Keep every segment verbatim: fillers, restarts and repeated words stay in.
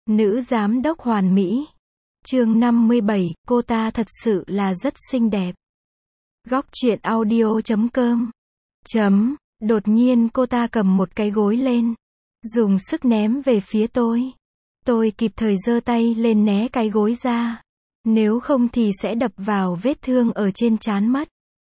Nữ giám đốc hoàn mỹ. Chương năm mươi bảy, cô ta thật sự là rất xinh đẹp. Góc truyện audio chấm com. Chấm, đột nhiên cô ta cầm một cái gối lên, dùng sức ném về phía tôi. Tôi kịp thời giơ tay lên né cái gối ra. Nếu không thì sẽ đập vào vết thương ở trên trán mất.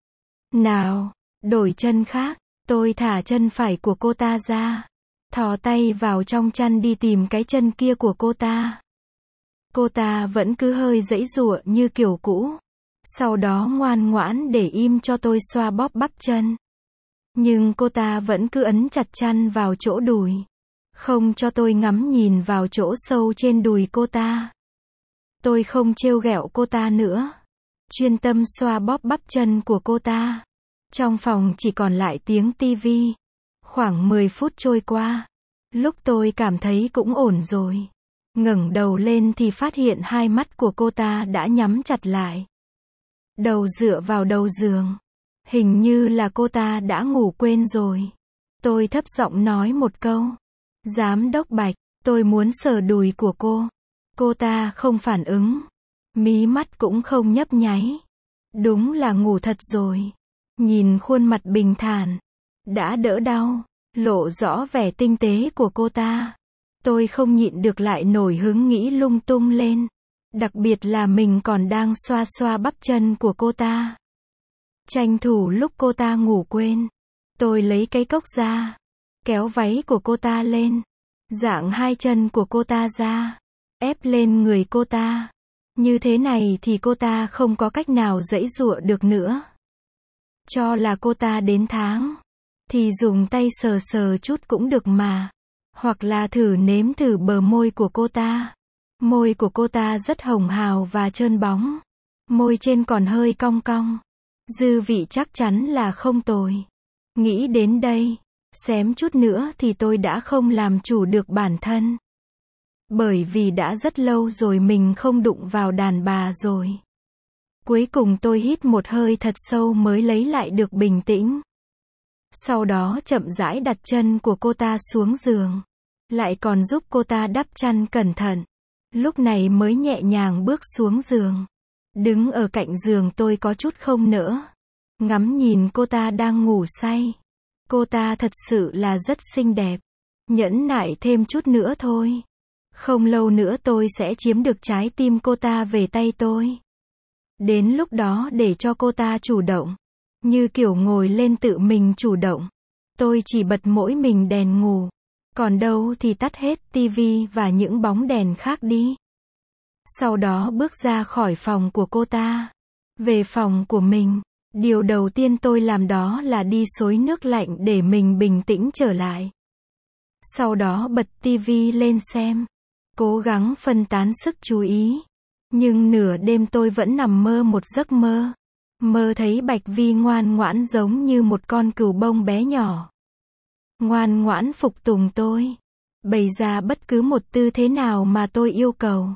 Nào, đổi chân khác. Tôi thả chân phải của cô ta ra, thò tay vào trong chăn đi tìm cái chân kia của cô ta. Cô ta vẫn cứ hơi giãy giụa như kiểu cũ. Sau đó ngoan ngoãn để im cho tôi xoa bóp bắp chân. Nhưng cô ta vẫn cứ ấn chặt chăn vào chỗ đùi, không cho tôi ngắm nhìn vào chỗ sâu trên đùi cô ta. Tôi không trêu ghẹo cô ta nữa, chuyên tâm xoa bóp bắp chân của cô ta. Trong phòng chỉ còn lại tiếng tivi. Khoảng mười phút trôi qua, lúc tôi cảm thấy cũng ổn rồi, ngẩng đầu lên thì phát hiện hai mắt của cô ta đã nhắm chặt lại, đầu dựa vào đầu giường. Hình như là cô ta đã ngủ quên rồi. Tôi thấp giọng nói một câu: "Giám đốc Bạch, tôi muốn sờ đùi của cô." Cô ta không phản ứng, mí mắt cũng không nhấp nháy. Đúng là ngủ thật rồi. Nhìn khuôn mặt bình thản, đã đỡ đau, lộ rõ vẻ tinh tế của cô ta, tôi không nhịn được lại nổi hứng nghĩ lung tung lên. Đặc biệt là mình còn đang xoa xoa bắp chân của cô ta. Tranh thủ lúc cô ta ngủ quên, tôi lấy cái cốc ra, kéo váy của cô ta lên, dạng hai chân của cô ta ra, ép lên người cô ta. Như thế này thì cô ta không có cách nào giãy giụa được nữa. Cho là cô ta đến tháng, thì dùng tay sờ sờ chút cũng được mà. Hoặc là thử nếm thử bờ môi của cô ta. Môi của cô ta rất hồng hào và trơn bóng. Môi trên còn hơi cong cong. Dư vị chắc chắn là không tồi. Nghĩ đến đây, xém chút nữa thì tôi đã không làm chủ được bản thân. Bởi vì đã rất lâu rồi mình không đụng vào đàn bà rồi. Cuối cùng tôi hít một hơi thật sâu mới lấy lại được bình tĩnh. Sau đó chậm rãi đặt chân của cô ta xuống giường, lại còn giúp cô ta đắp chăn cẩn thận. Lúc này mới nhẹ nhàng bước xuống giường. Đứng ở cạnh giường tôi có chút không nỡ, ngắm nhìn cô ta đang ngủ say. Cô ta thật sự là rất xinh đẹp. Nhẫn nại thêm chút nữa thôi. Không lâu nữa tôi sẽ chiếm được trái tim cô ta về tay tôi. Đến lúc đó để cho cô ta chủ động, như kiểu ngồi lên tự mình chủ động. Tôi chỉ bật mỗi mình đèn ngủ, còn đâu thì tắt hết tivi và những bóng đèn khác đi. Sau đó bước ra khỏi phòng của cô ta, về phòng của mình. Điều đầu tiên tôi làm đó là đi xối nước lạnh để mình bình tĩnh trở lại. Sau đó bật tivi lên xem, cố gắng phân tán sức chú ý. Nhưng nửa đêm tôi vẫn nằm mơ một giấc mơ. Mơ thấy Bạch Vi ngoan ngoãn giống như một con cừu bông bé nhỏ. Ngoan ngoãn phục tùng tôi, bày ra bất cứ một tư thế nào mà tôi yêu cầu.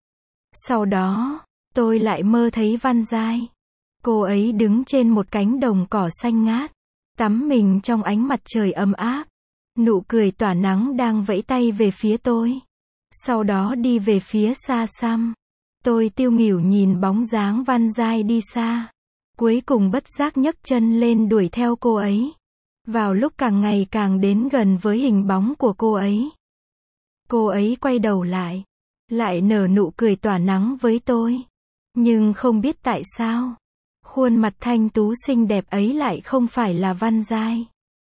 Sau đó, tôi lại mơ thấy Văn Giai. Cô ấy đứng trên một cánh đồng cỏ xanh ngát, tắm mình trong ánh mặt trời ấm áp. Nụ cười tỏa nắng đang vẫy tay về phía tôi. Sau đó đi về phía xa xăm. Tôi tiêu nghỉu nhìn bóng dáng Văn Giai đi xa. Cuối cùng bất giác nhấc chân lên đuổi theo cô ấy. Vào lúc càng ngày càng đến gần với hình bóng của cô ấy, cô ấy quay đầu lại, lại nở nụ cười tỏa nắng với tôi. Nhưng không biết tại sao, khuôn mặt thanh tú xinh đẹp ấy lại không phải là Văn Giai,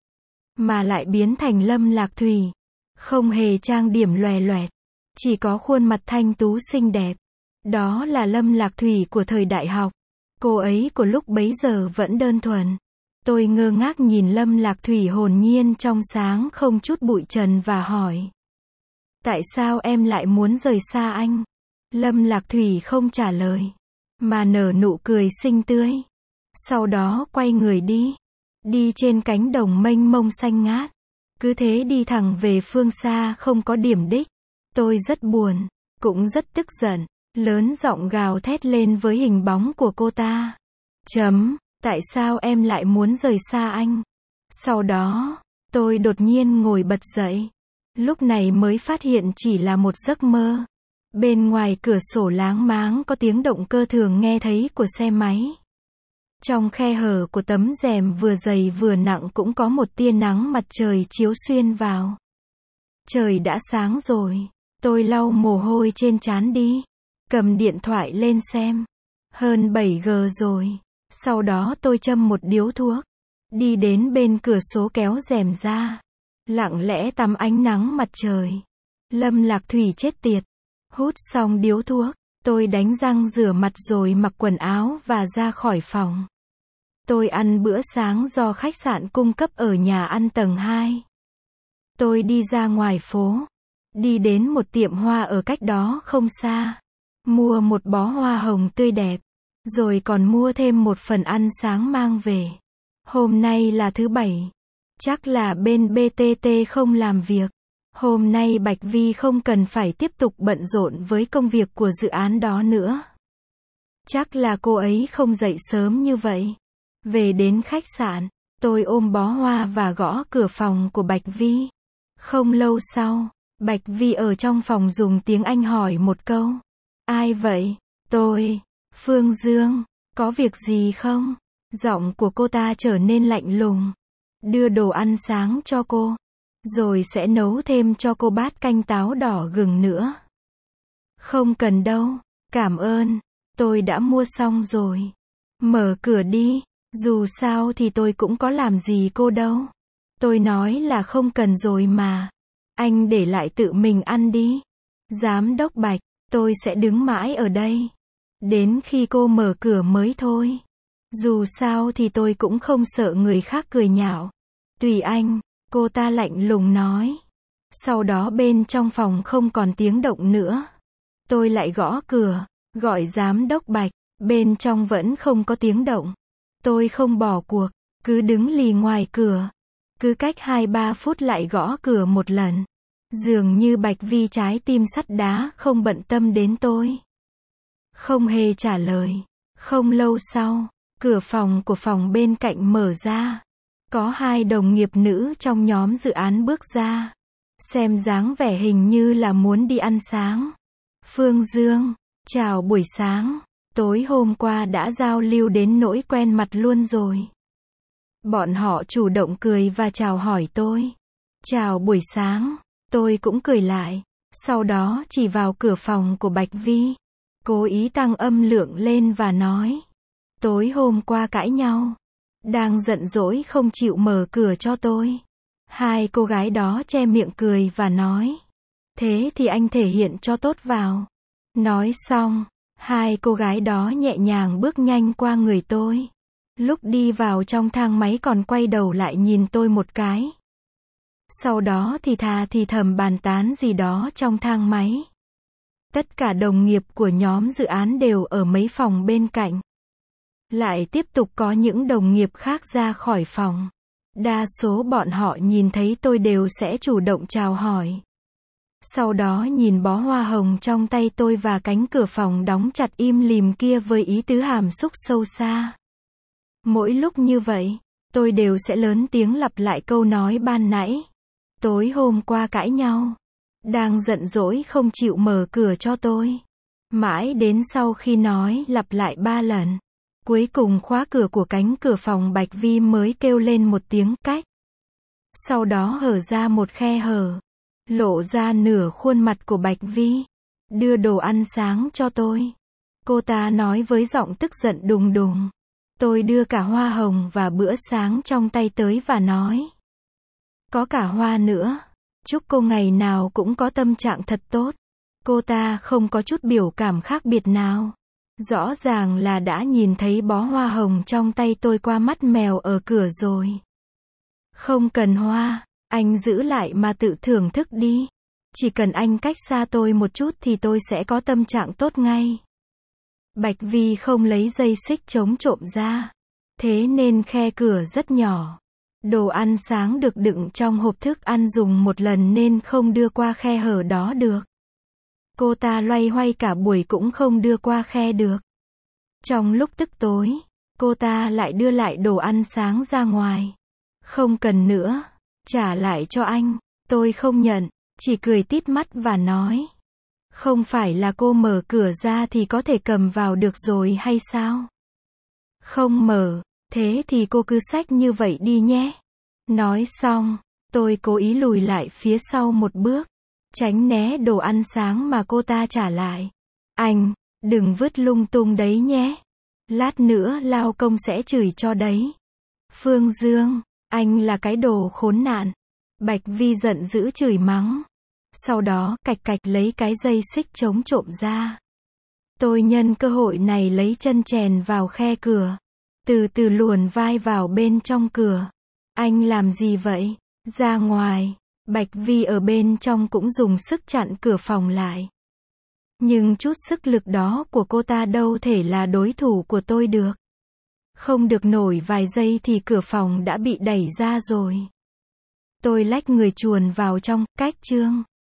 mà lại biến thành Lâm Lạc Thủy. Không hề trang điểm lòe loẹt, chỉ có khuôn mặt thanh tú xinh đẹp. Đó là Lâm Lạc Thủy của thời đại học. Cô ấy của lúc bấy giờ vẫn đơn thuần. Tôi ngơ ngác nhìn Lâm Lạc Thủy hồn nhiên trong sáng không chút bụi trần và hỏi: "Tại sao em lại muốn rời xa anh?" Lâm Lạc Thủy không trả lời, mà nở nụ cười xinh tươi. Sau đó quay người đi. Đi trên cánh đồng mênh mông xanh ngát. Cứ thế đi thẳng về phương xa không có điểm đích. Tôi rất buồn, cũng rất tức giận. Lớn giọng gào thét lên với hình bóng của cô ta. Chấm, tại sao em lại muốn rời xa anh? Sau đó, tôi đột nhiên ngồi bật dậy. Lúc này mới phát hiện chỉ là một giấc mơ. Bên ngoài cửa sổ láng máng có tiếng động cơ thường nghe thấy của xe máy. Trong khe hở của tấm rèm vừa dày vừa nặng cũng có một tia nắng mặt trời chiếu xuyên vào. Trời đã sáng rồi. Tôi lau mồ hôi trên trán đi. Cầm điện thoại lên xem. Hơn bảy giờ rồi. Sau đó tôi châm một điếu thuốc. Đi đến bên cửa sổ kéo rèm ra. Lặng lẽ tắm ánh nắng mặt trời. Lâm Lạc Thủy chết tiệt. Hút xong điếu thuốc. Tôi đánh răng rửa mặt rồi mặc quần áo và ra khỏi phòng. Tôi ăn bữa sáng do khách sạn cung cấp ở nhà ăn tầng hai. Tôi đi ra ngoài phố. Đi đến một tiệm hoa ở cách đó không xa. Mua một bó hoa hồng tươi đẹp. Rồi còn mua thêm một phần ăn sáng mang về. Hôm nay là thứ bảy. Chắc là bên bê tê tê không làm việc. Hôm nay Bạch Vi không cần phải tiếp tục bận rộn với công việc của dự án đó nữa. Chắc là cô ấy không dậy sớm như vậy. Về đến khách sạn, tôi ôm bó hoa và gõ cửa phòng của Bạch Vi. Không lâu sau, Bạch Vi ở trong phòng dùng tiếng Anh hỏi một câu. Ai vậy? Tôi, Phương Dương, có việc gì không? Giọng của cô ta trở nên lạnh lùng. Đưa đồ ăn sáng cho cô. Rồi sẽ nấu thêm cho cô bát canh táo đỏ gừng nữa. Không cần đâu, cảm ơn, tôi đã mua xong rồi. Mở cửa đi, dù sao thì tôi cũng có làm gì cô đâu. Tôi nói là không cần rồi mà. Anh để lại tự mình ăn đi. Giám đốc Bạch, tôi sẽ đứng mãi ở đây. Đến khi cô mở cửa mới thôi. Dù sao thì tôi cũng không sợ người khác cười nhạo. Tùy anh, cô ta lạnh lùng nói. Sau đó bên trong phòng không còn tiếng động nữa. Tôi lại gõ cửa, gọi giám đốc Bạch, bên trong vẫn không có tiếng động. Tôi không bỏ cuộc, cứ đứng lì ngoài cửa. Cứ cách hai ba phút lại gõ cửa một lần. Dường như Bạch Vi trái tim sắt đá không bận tâm đến tôi. Không hề trả lời. Không lâu sau, cửa phòng của phòng bên cạnh mở ra. Có hai đồng nghiệp nữ trong nhóm dự án bước ra. Xem dáng vẻ hình như là muốn đi ăn sáng. Phương Dương, chào buổi sáng. Tối hôm qua đã giao lưu đến nỗi quen mặt luôn rồi. Bọn họ chủ động cười và chào hỏi tôi. Chào buổi sáng. Tôi cũng cười lại. Sau đó chỉ vào cửa phòng của Bạch Vi. Cố ý tăng âm lượng lên và nói. Tối hôm qua cãi nhau. Đang giận dỗi không chịu mở cửa cho tôi. Hai cô gái đó che miệng cười và nói. Thế thì anh thể hiện cho tốt vào. Nói xong, hai cô gái đó nhẹ nhàng bước nhanh qua người tôi. Lúc đi vào trong thang máy còn quay đầu lại nhìn tôi một cái. Sau đó thì thà thì thầm bàn tán gì đó trong thang máy. Tất cả đồng nghiệp của nhóm dự án đều ở mấy phòng bên cạnh. Lại tiếp tục có những đồng nghiệp khác ra khỏi phòng. Đa số bọn họ nhìn thấy tôi đều sẽ chủ động chào hỏi. Sau đó nhìn bó hoa hồng trong tay tôi và cánh cửa phòng đóng chặt im lìm kia với ý tứ hàm xúc sâu xa. Mỗi lúc như vậy, tôi đều sẽ lớn tiếng lặp lại câu nói ban nãy. Tối hôm qua cãi nhau. Đang giận dỗi không chịu mở cửa cho tôi. Mãi đến sau khi nói lặp lại ba lần. Cuối cùng khóa cửa của cánh cửa phòng Bạch Vi mới kêu lên một tiếng cách. Sau đó hở ra một khe hở. Lộ ra nửa khuôn mặt của Bạch Vi. Đưa đồ ăn sáng cho tôi. Cô ta nói với giọng tức giận đùng đùng. Tôi đưa cả hoa hồng và bữa sáng trong tay tới và nói. Có cả hoa nữa. Chúc cô ngày nào cũng có tâm trạng thật tốt. Cô ta không có chút biểu cảm khác biệt nào. Rõ ràng là đã nhìn thấy bó hoa hồng trong tay tôi qua mắt mèo ở cửa rồi. Không cần hoa, anh giữ lại mà tự thưởng thức đi. Chỉ cần anh cách xa tôi một chút thì tôi sẽ có tâm trạng tốt ngay. Bạch Vi không lấy dây xích chống trộm ra. Thế nên khe cửa rất nhỏ. Đồ ăn sáng được đựng trong hộp thức ăn dùng một lần nên không đưa qua khe hở đó được. Cô ta loay hoay cả buổi cũng không đưa qua khe được. Trong lúc tức tối, cô ta lại đưa lại đồ ăn sáng ra ngoài. Không cần nữa, trả lại cho anh, tôi không nhận. chỉ cười tít mắt và nói. Không phải là cô mở cửa ra thì có thể cầm vào được rồi hay sao? Không mở, thế thì cô cứ xách như vậy đi nhé. Nói xong, tôi cố ý lùi lại phía sau một bước, tránh né đồ ăn sáng mà cô ta trả lại. Anh, đừng vứt lung tung đấy nhé. Lát nữa lao công sẽ chửi cho đấy. Phương Dương, anh là cái đồ khốn nạn. Bạch Vi giận dữ chửi mắng. Sau đó, cạch cạch lấy cái dây xích chống trộm ra. Tôi nhân cơ hội này lấy chân chèn vào khe cửa. Từ từ luồn vai vào bên trong cửa. Anh làm gì vậy? Ra ngoài. Bạch Vi ở bên trong cũng dùng sức chặn cửa phòng lại. Nhưng chút sức lực đó của cô ta đâu thể là đối thủ của tôi được. Không được nổi vài giây thì cửa phòng đã bị đẩy ra rồi. Tôi lách người chuồn vào trong, cách Trương.